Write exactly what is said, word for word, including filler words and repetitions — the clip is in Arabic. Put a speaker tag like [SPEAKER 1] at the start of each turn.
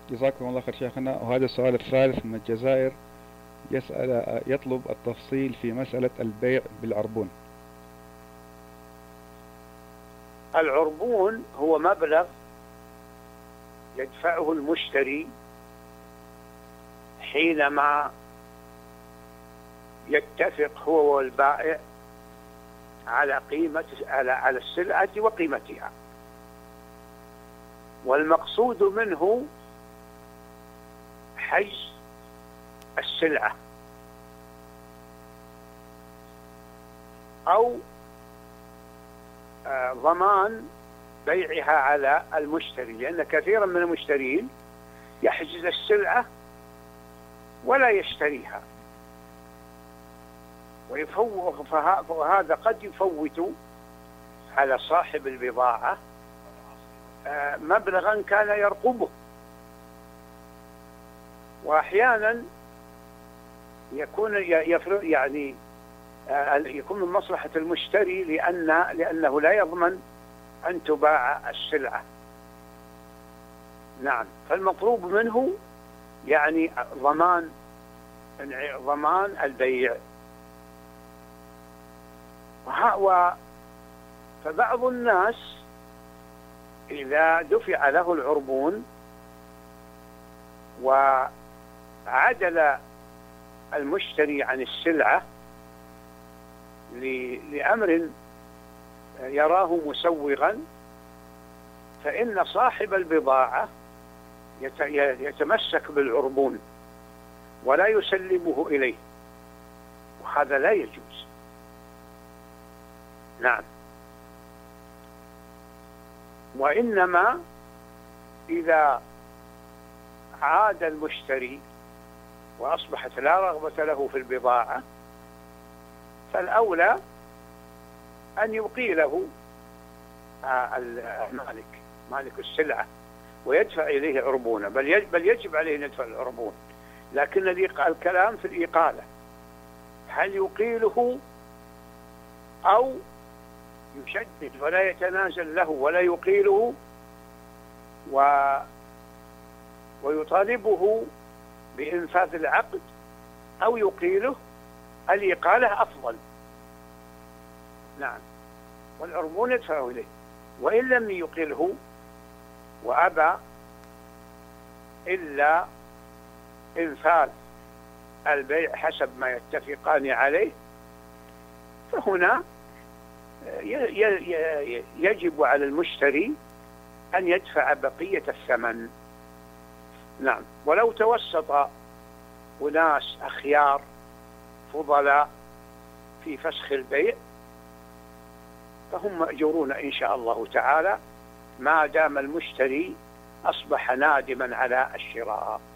[SPEAKER 1] جزاكم الله خير شيخنا. وهذا السؤال الثالث من الجزائر، يسأل يطلب التفصيل في مسألة البيع بالعربون.
[SPEAKER 2] العربون هو مبلغ يدفعه المشتري حينما يتفق هو والبائع على قيمة على على السلعة وقيمتها، والمقصود منه حجز السلعة أو ضمان بيعها على المشتري، لأن كثيرا من المشترين يحجز السلعة ولا يشتريها، ويفوق فهذا قد يفوت على صاحب البضاعة مبلغا كان يرقبه. وأحيانا يكون يعني يكون من مصلحة المشتري لأن لأنه لا يضمن أن تباع السلعة. نعم، فالمطلوب منه يعني ضمان ضمان البيع. و فبعض الناس إذا دفع له العربون وعدل المشتري عن السلعة لأمر يراه مسوغا، فإن صاحب البضاعة يتمسك بالعربون ولا يسلمه إليه، وهذا لا يجوز. نعم، وإنما إذا عاد المشتري وأصبحت لا رغبة له في البضاعة، فالأولى أن يقيله المالك مالك السلعة ويدفع إليه عربونه، بل بل يجب عليه أن يدفع العربون، لكن الكلام في الإقالة، هل يقيله أو يشدد ولا يتنازل له ولا يقيله و ويطالبه بإنفاذ العقد، أو يقيله. الإقالة أفضل. نعم، والعربون يدفعه إليه. وإن لم يقله وأبى إلا إنفاذ البيع حسب ما يتفقان عليه، فهنا يجب على المشتري أن يدفع بقية الثمن. نعم، ولو توسط أناس أخيار فضلاء في فسخ البيع فهم مأجورون إن شاء الله تعالى، ما دام المشتري أصبح نادما على الشراء.